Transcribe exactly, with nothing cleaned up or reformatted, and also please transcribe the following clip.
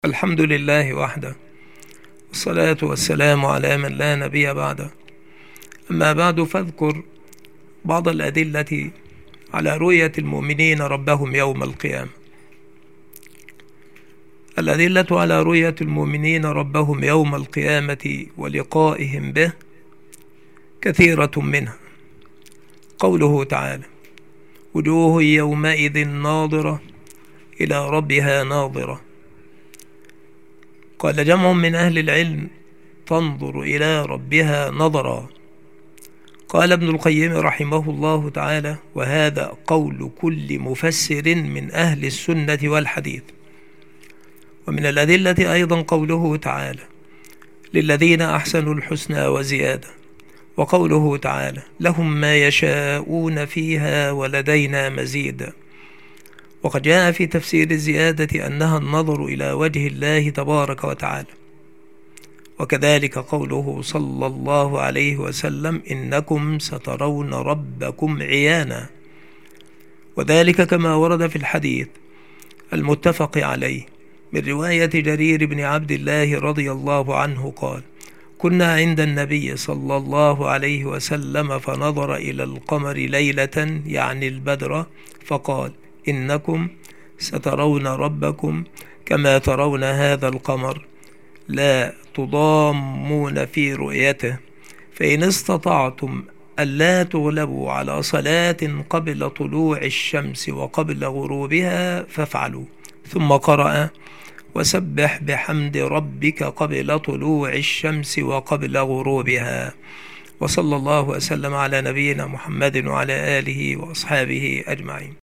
الحمد لله وحده، والصلاة والسلام على من لا نبي بعده. أما بعد، فاذكر بعض الأدلة على رؤية المؤمنين ربهم يوم القيامة. الأدلة على رؤية المؤمنين ربهم يوم القيامة ولقائهم به كثيرة منها. قوله تعالى: وجوه يومئذ ناظرة إلى ربها ناظرة. قال جمع من أهل العلم: تنظر إلى ربها نظرا. قال ابن القيم رحمه الله تعالى: وهذا قول كل مفسر من أهل السنة والحديث. ومن الأدلة أيضا قوله تعالى: للذين أحسنوا الحسنى وزيادة. وقوله تعالى: لهم ما يشاءون فيها ولدينا مزيد. وقد جاء في تفسير الزيادة أنها النظر إلى وجه الله تبارك وتعالى. وكذلك قوله صلى الله عليه وسلم: إنكم سترون ربكم عيانا. وذلك كما ورد في الحديث المتفق عليه من رواية جرير بن عبد الله رضي الله عنه قال: كنا عند النبي صلى الله عليه وسلم فنظر إلى القمر ليلة، يعني البدر، فقال: إنكم سترون ربكم كما ترون هذا القمر، لا تضامون في رؤيته، فإن استطعتم ألا تغلبوا على صلاة قبل طلوع الشمس وقبل غروبها فافعلوا. ثم قرأ: وسبح بحمد ربك قبل طلوع الشمس وقبل غروبها. وصلى الله وسلم على نبينا محمد وعلى آله وأصحابه أجمعين.